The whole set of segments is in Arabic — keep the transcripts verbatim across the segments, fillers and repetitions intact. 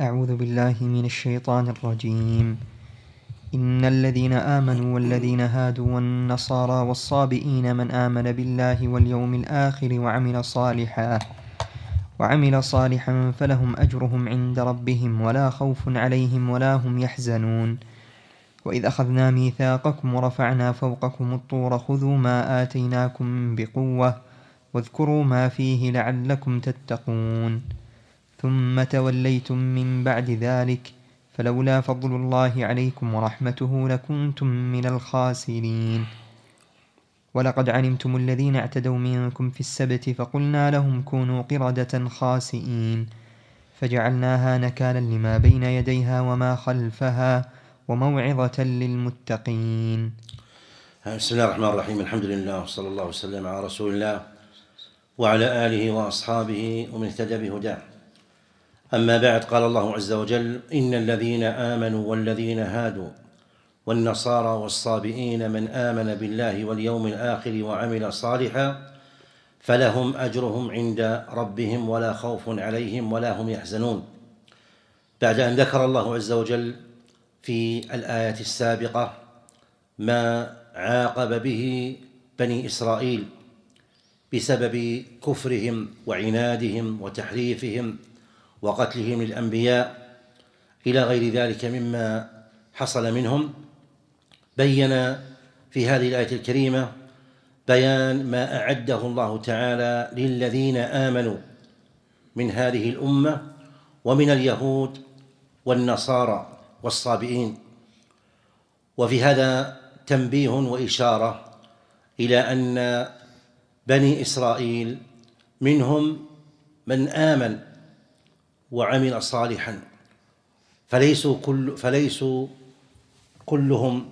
أعوذ بالله من الشيطان الرجيم. إن الذين آمنوا والذين هادوا والنصارى والصابئين من آمن بالله واليوم الآخر وعمل صالحا وعمل صالحا فلهم أجرهم عند ربهم ولا خوف عليهم ولا هم يحزنون. وإذ أخذنا ميثاقكم ورفعنا فوقكم الطور خذوا ما آتيناكم بقوة واذكروا ما فيه لعلكم تتقون. ثم توليتم من بعد ذلك فلولا فضل الله عليكم ورحمته لكنتم من الخاسرين. ولقد علمتم الذين اعتدوا منكم في السبت فقلنا لهم كونوا قردة خاسئين فجعلناها نكالا لما بين يديها وما خلفها وموعظة للمتقين. بسم الله الرحمن الرحيم. الحمد لله وصلى الله وسلم على رسول الله وعلى آله وأصحابه ومن اهتدى بهداه. أما بعد، قال الله عز وجل: إن الذين آمنوا والذين هادوا والنصارى والصابئين من آمن بالله واليوم الآخر وعمل صالحا فلهم أجرهم عند ربهم ولا خوف عليهم ولا هم يحزنون. بعد أن ذكر الله عز وجل في الآية السابقة ما عاقب به بني إسرائيل بسبب كفرهم وعنادهم وتحريفهم وقتلهم للأنبياء إلى غير ذلك مما حصل منهم، بين في هذه الآية الكريمة بيان ما أعده الله تعالى للذين آمنوا من هذه الأمة ومن اليهود والنصارى والصابئين. وفي هذا تنبيه وإشارة إلى أن بني إسرائيل منهم من آمن وعمل صالحا، فليسوا كل فليسوا كلهم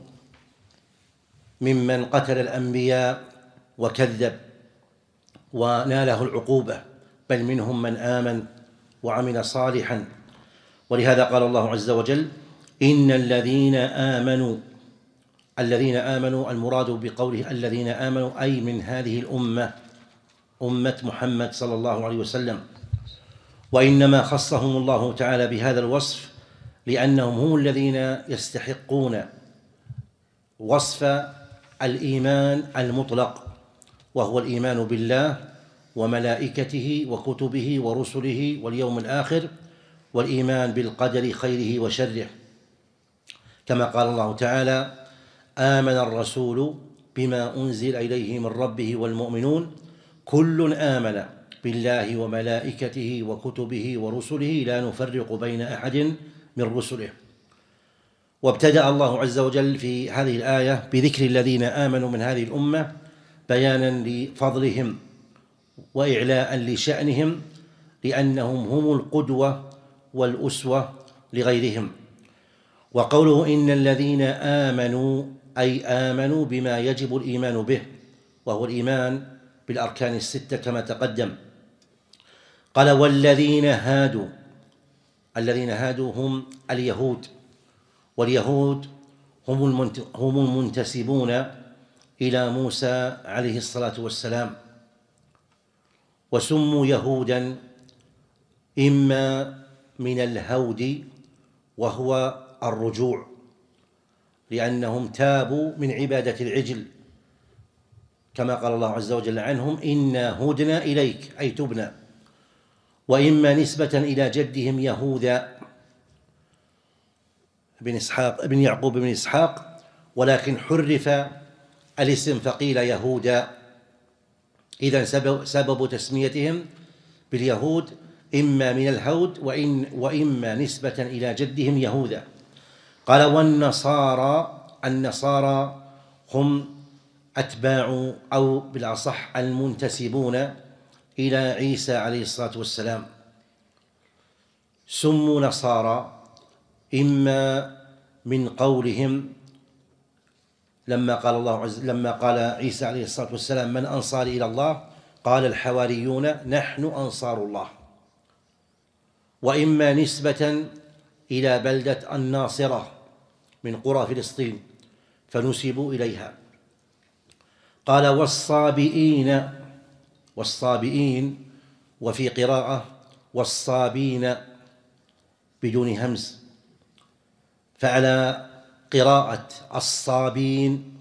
ممن قتل الأنبياء وكذب وناله العقوبة، بل منهم من آمن وعمل صالحا. ولهذا قال الله عز وجل: إن الذين آمنوا. الذين آمنوا المراد بقوله الذين آمنوا أي من هذه الأمة، أمة محمد صلى الله عليه وسلم، وإنما خصهم الله تعالى بهذا الوصف لأنهم هم الذين يستحقون وصف الإيمان المطلق، وهو الإيمان بالله وملائكته وكتبه ورسله واليوم الآخر، والإيمان بالقدر خيره وشره، كما قال الله تعالى: آمن الرسول بما أنزل إليه من ربه والمؤمنون كل آمن بالله وملائكته وكتبه ورسله لا نفرق بين أحد من رسله. وابتدأ الله عز وجل في هذه الآية بذكر الذين آمنوا من هذه الأمة بيانا لفضلهم وإعلاء لشأنهم، لأنهم هم القدوة والأسوة لغيرهم. وقوله إن الذين آمنوا أي آمنوا بما يجب الإيمان به، وهو الإيمان بالأركان الستة كما تقدم. قال: والذين هادوا. الذين هادوا هم اليهود، واليهود هم هم المنتسبون إلى موسى عليه الصلاة والسلام، وسموا يهودا إما من الهود وهو الرجوع، لأنهم تابوا من عبادة العجل، كما قال الله عز وجل عنهم: إنا هدنا إليك أي تبنا. وإما نسبة إلى جدهم يهوذا بن إسحاق بن يعقوب بن إسحاق، ولكن حرف الاسم فقيل يهودا. إذن سبب, سبب تسميتهم باليهود إما من الهود وإن وإما نسبة إلى جدهم يهوذا. قال: والنصارى. النصارى هم أتباع أو بالأصح المنتسبون إلى عيسى عليه الصلاة والسلام، سموا نصارى إما من قولهم لما قال الله عز لما قال عيسى عليه الصلاة والسلام: من أنصاري إلى الله؟ قال الحواريون: نحن أنصار الله. وإما نسبة إلى بلدة الناصرة من قرى فلسطين فنسبوا إليها. قال: والصابئين. والصابئين وفي قراءة والصابين بدون همز، فعلى قراءة الصابين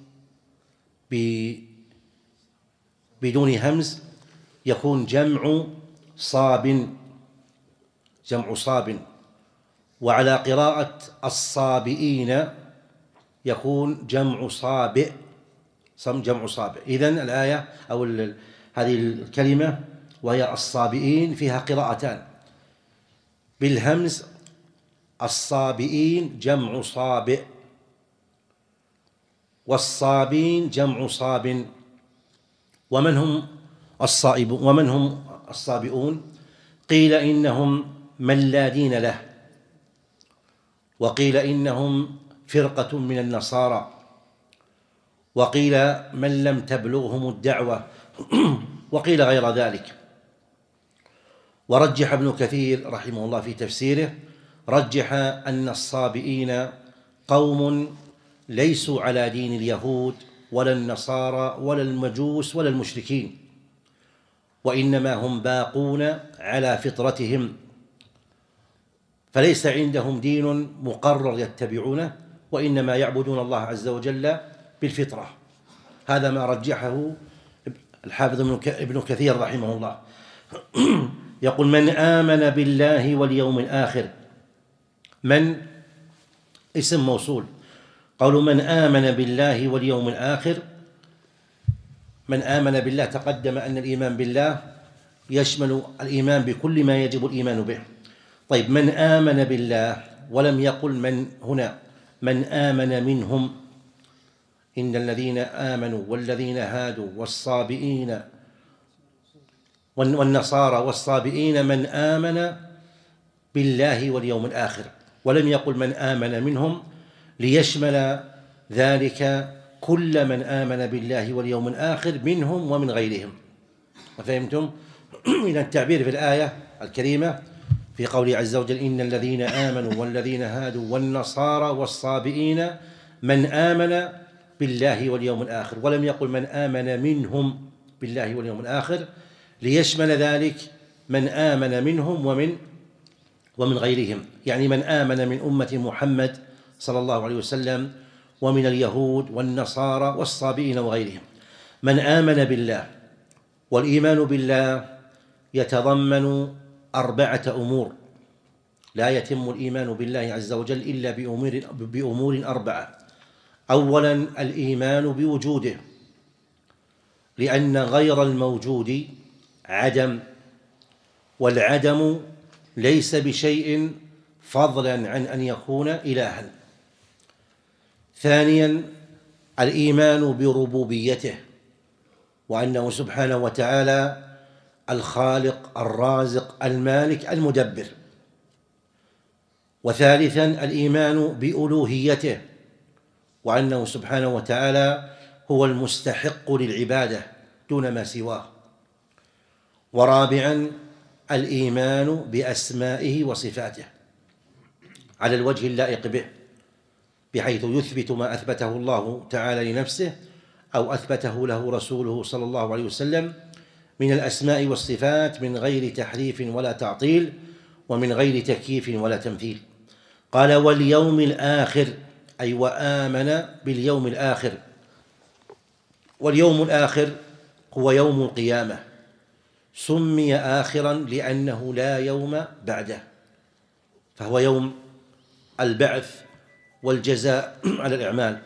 بدون همز يكون جمع صاب، جمع صاب، وعلى قراءة الصابئين يكون جمع صابئ، جمع صابئ. إذن الآية أو هذه الكلمة وهي الصابئين فيها قراءتان بالهمز، الصابئين جمع صابئ، والصابين جمع صاب. ومن هم الصائبون ومن هم الصابئون؟ قيل إنهم من لا دين له، وقيل إنهم فرقة من النصارى، وقيل من لم تبلغهم الدعوة، وقيل غير ذلك. ورجح ابن كثير رحمه الله في تفسيره، رجح أن الصابئين قوم ليسوا على دين اليهود ولا النصارى ولا المجوس ولا المشركين، وإنما هم باقون على فطرتهم، فليس عندهم دين مقرر يتبعونه، وإنما يعبدون الله عز وجل بالفطرة. هذا ما رجحه الحافظ ابن كثير رحمه الله. يقول: من آمن بالله واليوم الآخر. من اسم موصول، قالوا من آمن بالله واليوم الآخر. من آمن بالله تقدم أن الإيمان بالله يشمل الإيمان بكل ما يجب الإيمان به. طيب، من آمن بالله، ولم يقل من هنا، من آمن منهم، إن الذين آمنوا والذين هادوا والصابئين والنصارى والصابئين من آمن بالله واليوم الآخر، ولم يقل من آمن منهم ليشمل ذلك كل من آمن بالله واليوم الآخر منهم ومن غيرهم. فهمتم؟ إلى التعبير في الآية الكريمة في قوله عز وجل: إن الذين آمنوا والذين هادوا والنصارى والصابئين من آمن بالله واليوم الآخر، ولم يقل من آمن منهم بالله واليوم الآخر ليشمل ذلك من آمن منهم ومن ومن غيرهم، يعني من آمن من أمة محمد صلى الله عليه وسلم ومن اليهود والنصارى والصابئين وغيرهم. من آمن بالله، والإيمان بالله يتضمن أربعة أمور، لا يتم الإيمان بالله عز وجل إلا بأمور, بأمور أربعة. أولا الإيمان بوجوده، لأن غير الموجود عدم، والعدم ليس بشيء فضلا عن أن يكون إلها. ثانيا الإيمان بربوبيته، وأنه سبحانه وتعالى الخالق الرازق المالك المدبر. وثالثا الإيمان بألوهيته، وأنه سبحانه وتعالى هو المستحق للعبادة دون ما سواه. ورابعا الإيمان بأسمائه وصفاته على الوجه اللائق به، بحيث يثبت ما أثبته الله تعالى لنفسه أو أثبته له رسوله صلى الله عليه وسلم من الأسماء والصفات من غير تحريف ولا تعطيل، ومن غير تكييف ولا تمثيل. قال: واليوم الآخر، أي وآمن باليوم الآخر. واليوم الآخر هو يوم القيامة، سمي آخرا لأنه لا يوم بعده، فهو يوم البعث والجزاء على الأعمال.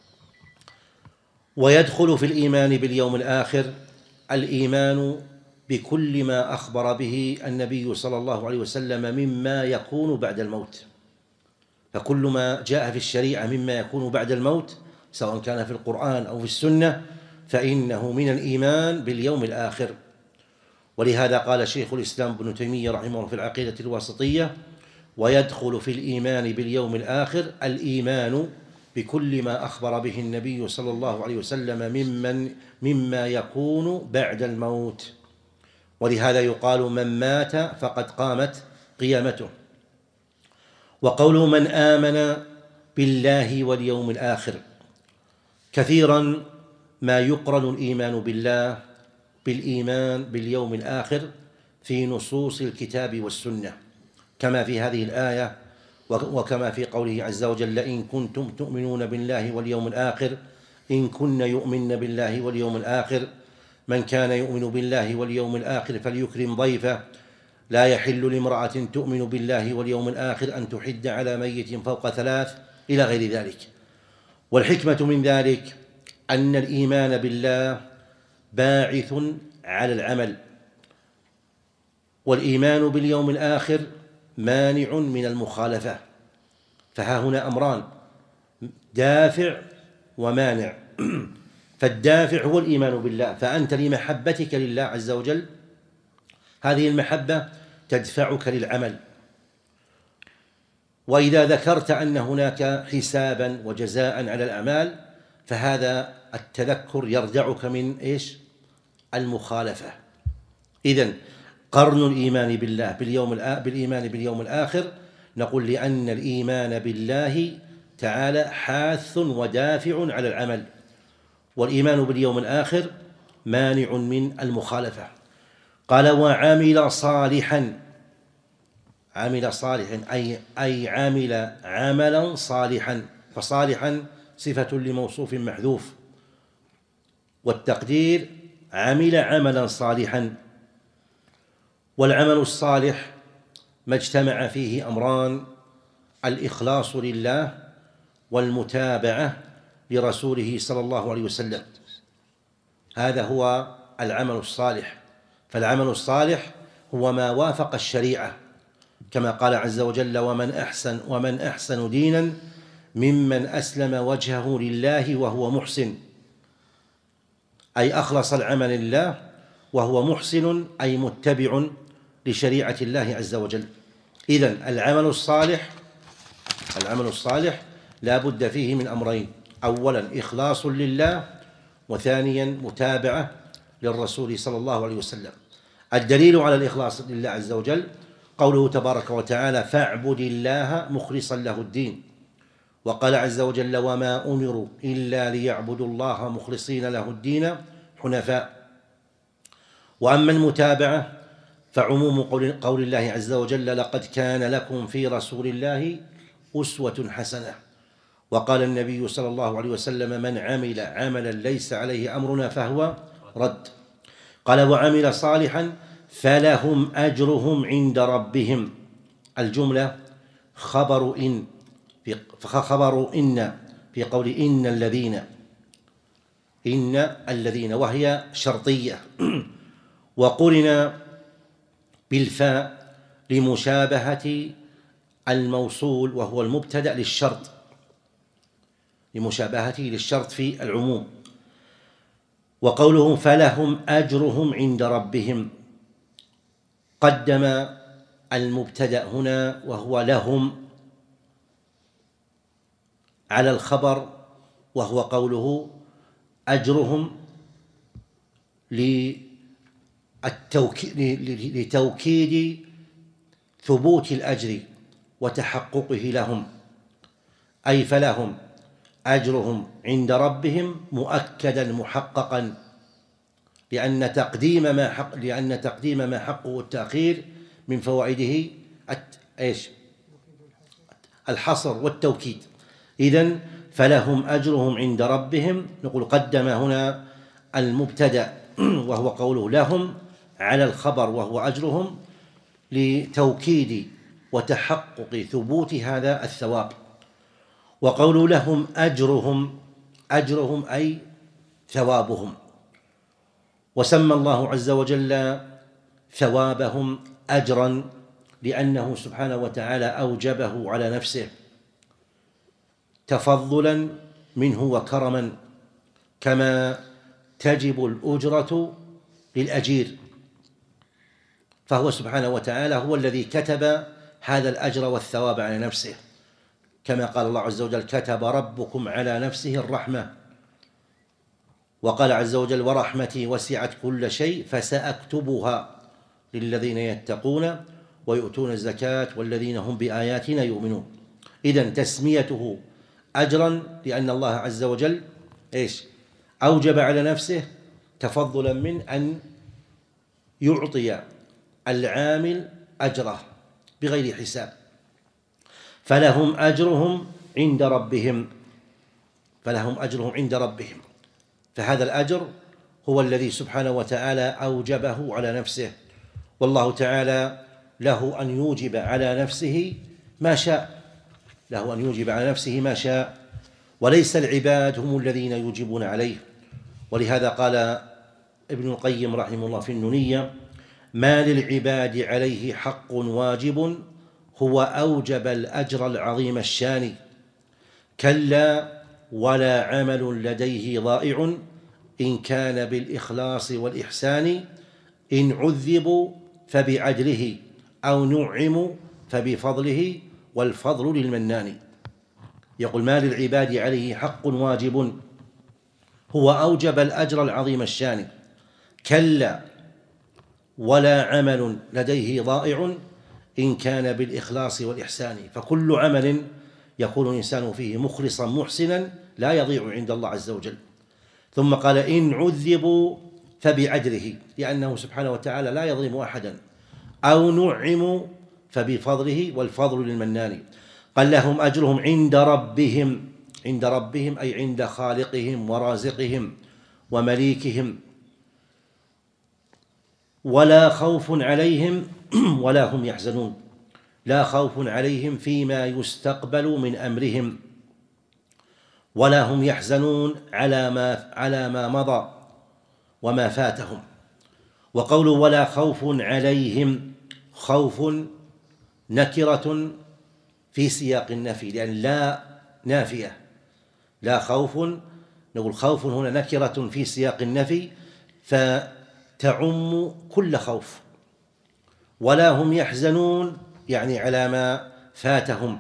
ويدخل في الإيمان باليوم الآخر الإيمان بكل ما أخبر به النبي صلى الله عليه وسلم مما يكون بعد الموت، فكل ما جاء في الشريعة مما يكون بعد الموت سواء كان في القرآن أو في السنة فإنه من الإيمان باليوم الآخر. ولهذا قال شيخ الإسلام ابن تيمية رحمه الله في العقيدة الواسطية: ويدخل في الإيمان باليوم الآخر الإيمان بكل ما أخبر به النبي صلى الله عليه وسلم ممن مما يكون بعد الموت. ولهذا يقال: من مات فقد قامت قيامته. وقوله من آمن بالله واليوم الآخر، كثيرا ما يقرن الإيمان بالله بالإيمان باليوم الآخر في نصوص الكتاب والسنة، كما في هذه الآية وكما في قوله عز وجل إن كنتم تؤمنون بالله واليوم الآخر إن كن يؤمن بالله واليوم الآخر من كان يؤمن بالله واليوم الآخر فليكرم ضيفه لا يحل لامرأة تؤمن بالله واليوم الآخر أن تحد على ميت فوق ثلاث إلى غير ذلك. والحكمة من ذلك أن الإيمان بالله باعث على العمل، والإيمان باليوم الآخر مانع من المخالفة، فها هنا أمران دافع ومانع. فالدافع هو الإيمان بالله، فأنت لمحبتك لله عز وجل هذه المحبة تدفعك للعمل. وإذا ذكرت أن هناك حسابا وجزاء على الأعمال فهذا التذكر يردعك من إيش؟ المخالفة. إذن قرن الإيمان بالله باليوم بالإيمان باليوم الآخر، نقول لأن الإيمان بالله تعالى حاث ودافع على العمل، والإيمان باليوم الآخر مانع من المخالفة. قال وعمل صالحا، عمل صالحا أي, أي عمل عملا صالحا، فصالحا صفة لموصوف محذوف، والتقدير عمل عملا صالحا. والعمل الصالح ما اجتمع فيه أمران: الإخلاص لله والمتابعة لرسوله صلى الله عليه وسلم، هذا هو العمل الصالح. فالعمل الصالح هو ما وافق الشريعة، كما قال عز وجل ومن أحسن, ومن أحسن دينا ممن أسلم وجهه لله وهو محسن، أي أخلص العمل لله وهو محسن أي متبع لشريعة الله عز وجل. إذن العمل الصالح العمل الصالح لا بد فيه من أمرين: أولا إخلاص لله، وثانيا متابعة للرسول صلى الله عليه وسلم. الدليل على الإخلاص لله عز وجل قوله تبارك وتعالى فاعبد الله مخلصا له الدين، وقال عز وجل وما أمروا إلا ليعبدوا الله مخلصين له الدين حنفاء. وأما المتابعة فعموم قول الله عز وجل لقد كان لكم في رسول الله أسوة حسنة، وقال النبي صلى الله عليه وسلم من عمل عملا ليس عليه أمرنا فهو رد. قال وعمل صالحا فلهم أجرهم عند ربهم، الجملة خبر إن خبر إن في قول إن الذين إن الذين وهي شرطية، وقرن بالفاء لمشابهة الموصول وهو المبتدأ للشرط، لمشابهته للشرط في العموم. وقوله فلهم أجرهم عند ربهم قدم المبتدأ هنا وهو لهم على الخبر، وهو قوله أجرهم لتوكيد ثبوت الأجر وتحققه لهم، أي فلهم أجرهم عند ربهم مؤكدا محققا، لأن تقديم ما حق لأن تقديم ما حقه التأخير من فوائده ايش؟ الحصر والتوكيد. إذن فلهم أجرهم عند ربهم، نقول قدم هنا المبتدأ وهو قوله لهم على الخبر وهو أجرهم لتوكيد وتحقق ثبوت هذا الثواب. وقول لهم أجرهم أجرهم أي ثوابهم، وسمى الله عز وجل ثوابهم أجرا لأنه سبحانه وتعالى أوجبه على نفسه تفضلا منه وكرما، كما تجب الأجرة للأجير، فهو سبحانه وتعالى هو الذي كتب هذا الأجر والثواب على نفسه، كما قال الله عز وجل كتب ربكم على نفسه الرحمة، وقال عز وجل ورحمتي وسعت كل شيء فسأكتبها للذين يتقون ويؤتون الزكاة والذين هم بآياتنا يؤمنون. إذن تسميته أجرا لأن الله عز وجل إيش؟ أوجب على نفسه تفضلا من أن يعطي العامل أجره بغير حساب. فلهم أجرهم عند ربهم فلهم أجرهم عند ربهم فهذا الأجر هو الذي سبحانه وتعالى أوجبه على نفسه، والله تعالى له أن يوجب على نفسه ما شاء له أن يوجب على نفسه ما شاء وليس العباد هم الذين يوجبون عليه. ولهذا قال ابن القيم رحمه الله في النونية: ما للعباد عليه حق واجب هو أوجب الأجر العظيم الشان، كلا ولا عمل لديه ضائع إن كان بالإخلاص والإحسان، إن عذبوا فبعدله أو نعموا فبفضله والفضل للمنان. يقول: ما للعباد عليه حق واجب هو أوجب الأجر العظيم الشان، كلا ولا عمل لديه ضائع إن كان بالإخلاص والإحسان. فكل عمل يكون الإنسان فيه مخلصا محسنا لا يضيع عند الله عز وجل. ثم قال: إن عذبوا فبعدله، لأنه سبحانه وتعالى لا يظلم أحدا، أو نعموا فبفضله والفضل للمنان. قال: لهم أجرهم عند ربهم، عند ربهم أي عند خالقهم ورازقهم ومليكهم، ولا خوف عليهم ولا هم يحزنون. لا خوف عليهم فيما يستقبل من أمرهم، ولا هم يحزنون على ما على ما مضى وما فاتهم. وقوله ولا خوف عليهم، خوف نكرة في سياق النفي، لأن لا نافية، لا خوف، نقول خوف هنا نكرة في سياق النفي فتعم كل خوف. ولا هم يحزنون يعني على ما فاتهم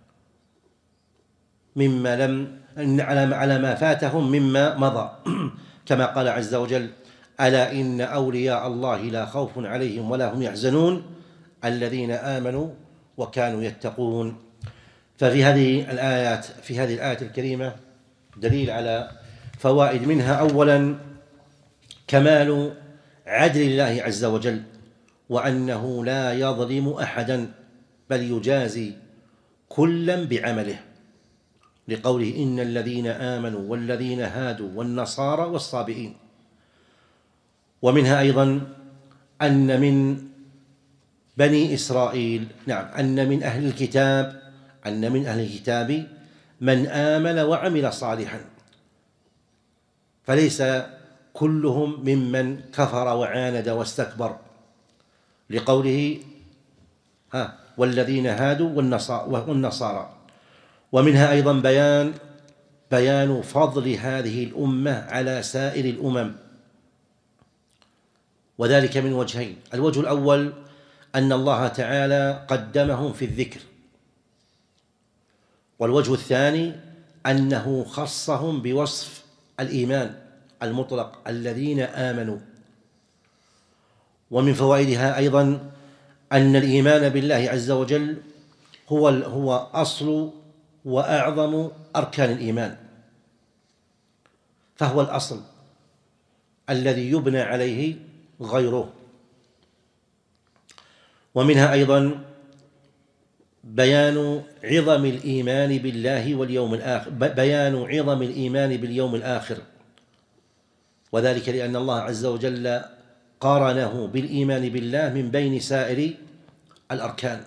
مما لم على ما فاتهم مما مضى، كما قال عز وجل: ألا إن أولياء الله لا خوف عليهم ولا هم يحزنون الذين آمنوا وكانوا يتقون. ففي هذه الآيات في هذه الآية الكريمة دليل على فوائد، منها أولا كمال عدل الله عز وجل، وأنه لا يظلم أحدا بل يجازي كلا بعمله، لقوله: إن الذين آمنوا والذين هادوا والنصارى والصابئين. ومنها أيضا أن من بني إسرائيل نعم أن من أهل الكتاب أن من أهل الكتاب من آمن وعمل صالحا، فليس كلهم ممن كفر وعاند واستكبر، لقوله: ها والذين هادوا والنصارى. ومنها أيضا بيان بيان فضل هذه الأمة على سائر الأمم، وذلك من وجهين: الوجه الأول أن الله تعالى قدمهم في الذكر، والوجه الثاني أنه خصهم بوصف الإيمان المطلق: الذين آمنوا. ومن فوائدها أيضا أن الإيمان بالله عز وجل هو هو أصل وأعظم أركان الإيمان، فهو الأصل الذي يبنى عليه غيره. ومنها أيضا بيان عظم الإيمان بالله واليوم الآخر بيان عظم الإيمان باليوم الآخر، وذلك لأن الله عز وجل قارنه بالإيمان بالله من بين سائر الأركان.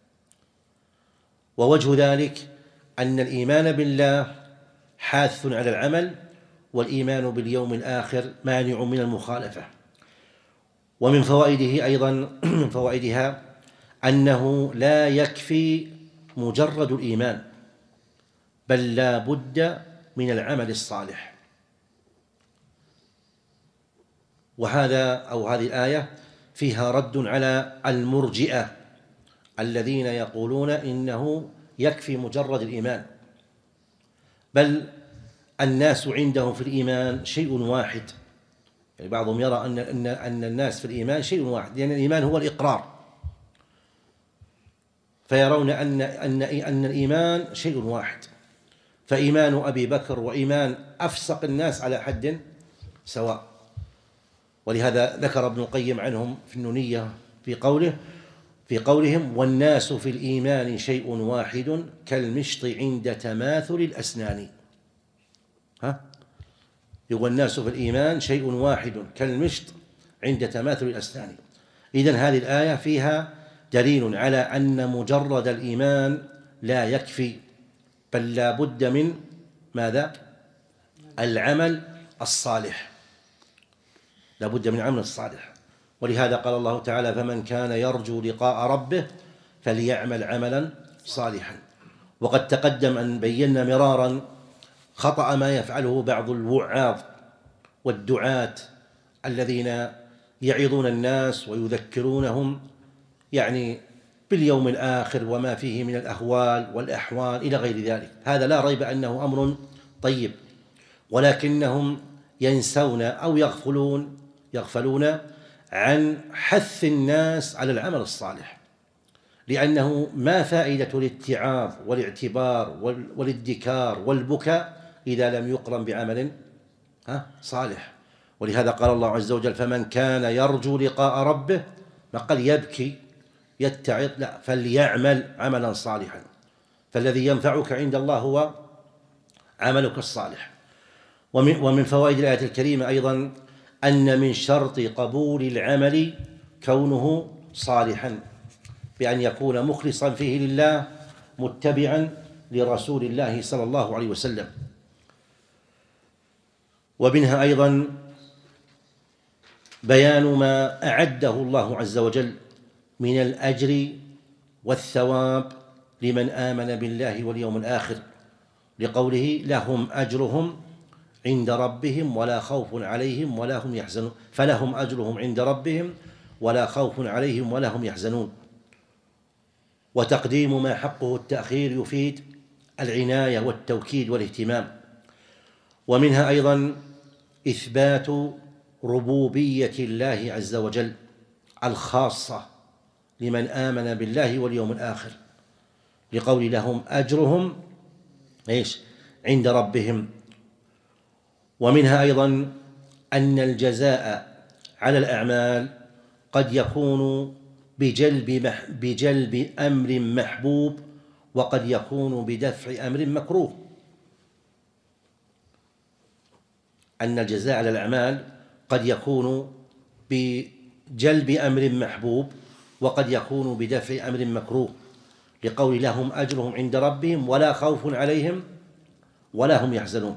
ووجه ذلك أن الإيمان بالله حاث على العمل، والإيمان باليوم الآخر مانع من المخالفة. ومن فوائده أيضا من فوائدها أنه لا يكفي مجرد الإيمان، بل لا بد من العمل الصالح. وهذا أو هذه الآية فيها رد على المرجئة الذين يقولون إنه يكفي مجرد الإيمان، بل الناس عندهم في الإيمان شيء واحد. يعني بعضهم يرى أن أن أن الناس في الإيمان شيء واحد، لأن الإيمان هو الإقرار، فيرون أن أن أن الإيمان شيء واحد، فإيمان أبي بكر وإيمان أفسق الناس على حد سواء. ولهذا ذكر ابن القيم عنهم في النونية في قوله: في قولهم والناس في الإيمان شيء واحد كالمشط عند تماثل الأسنان. ها؟ يقول الناس في الإيمان شيء واحد كالمشط عند تماثل الأسنان. إذن هذه الآية فيها دليل على أن مجرد الإيمان لا يكفي، بل لا بد من ماذا؟ العمل الصالح، لا بد من العمل الصالح. ولهذا قال الله تعالى فمن كان يرجو لقاء ربه فليعمل عملا صالحا. وقد تقدم أن بينا مرارا خطأ ما يفعله بعض الوعاظ والدعاة الذين يعظون الناس ويذكرونهم يعني باليوم الآخر وما فيه من الأهوال والأحوال إلى غير ذلك. هذا لا ريب أنه أمر طيب، ولكنهم ينسون أو يغفلون يغفلون عن حث الناس على العمل الصالح، لأنه ما فائدة الاتعاظ والاعتبار والادكار والبكاء إذا لم يقرن بعمل صالح. ولهذا قال الله عز وجل فمن كان يرجو لقاء ربه، ما قال يبكي يتعظ، لا، فليعمل عملا صالحا. فالذي ينفعك عند الله هو عملك الصالح. ومن فوائد الآية الكريمة أيضا أن من شرط قبول العمل كونه صالحا، بأن يكون مخلصا فيه لله متبعا لرسول الله صلى الله عليه وسلم. ومنها أيضا بيان ما أعده الله عز وجل من الأجر والثواب لمن آمن بالله واليوم الآخر، لقوله لهم أجرهم عند ربهم ولا خوف عليهم ولا هم يحزنون، فلهم أجرهم عند ربهم ولا خوف عليهم ولا هم يحزنون. وتقديم ما حقه التأخير يفيد العناية والتوكيد والاهتمام. ومنها أيضا إثبات ربوبية الله عز وجل الخاصة لمن آمن بالله واليوم الآخر، لقول لهم أجرهم إيش عند ربهم. ومنها أيضا أن الجزاء على الأعمال قد يكون بجلب بجلب أمر محبوب، وقد يكون بدفع أمر مكروه. أن الجزاء على الأعمال قد يكون بجلب أمر محبوب، وقد يكون بدفع أمر مكروه، لقول لهم أجرهم عند ربهم ولا خوف عليهم ولا هم يحزنون.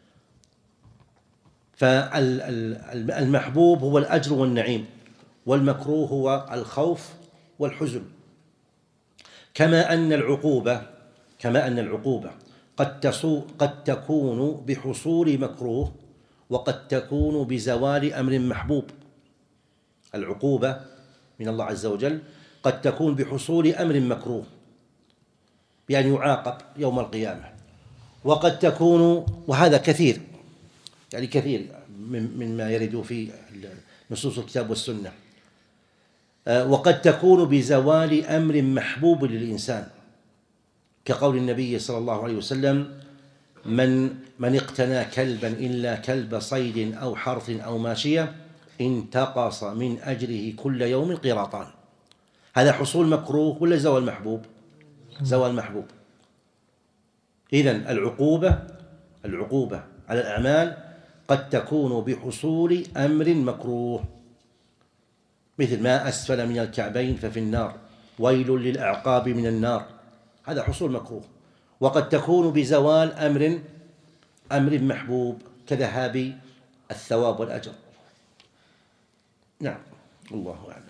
فالمحبوب هو الأجر والنعيم، والمكروه هو الخوف والحزن. كما أن العقوبة كما أن العقوبة قد قد تكون بحصول مكروه، وقد تكون بزوال أمر محبوب. العقوبة من الله عز وجل قد تكون بحصول أمر مكروه بأن يعاقب يوم القيامة، وقد تكون، وهذا كثير يعني كثير مما يرد في نصوص الكتاب والسنة، وقد تكون بزوال أمر محبوب للإنسان، كقول النبي صلى الله عليه وسلم من من اقتنى كلبا إلا كلب صيد أو حرث أو ماشية انتقص من أجره كل يوم قيراطان. هذا حصول مكروه ولا زوال محبوب؟ زوال محبوب. إذن العقوبة العقوبة على الأعمال قد تكون بحصول أمر مكروه، مثل ما أسفل من الكعبين ففي النار، ويل للأعقاب من النار، هذا حصول مكروه. وقد تكون بزوال أمر أمر محبوب كذهاب الثواب والأجر. نعم، الله أعلم.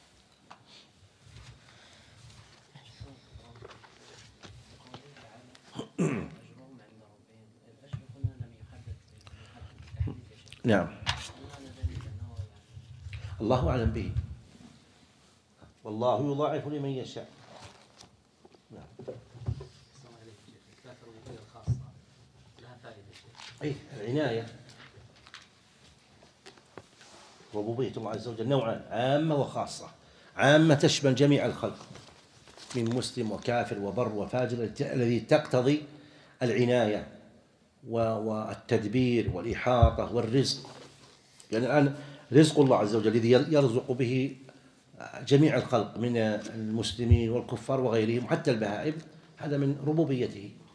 نعم، الله أعلم به، والله يضاعف لمن يشاء. نعم. أي العناية، ربوبية الله عز وجل نوعان، عامة وخاصة. عامة تشمل جميع الخلق من مسلم وكافر وبر وفاجر، الذي تقتضي العناية والتدبير والإحاطة والرزق. يعني الآن رزق الله عز وجل الذي يرزق به جميع الخلق من المسلمين والكفار وغيرهم حتى البهائم، هذا من ربوبيته.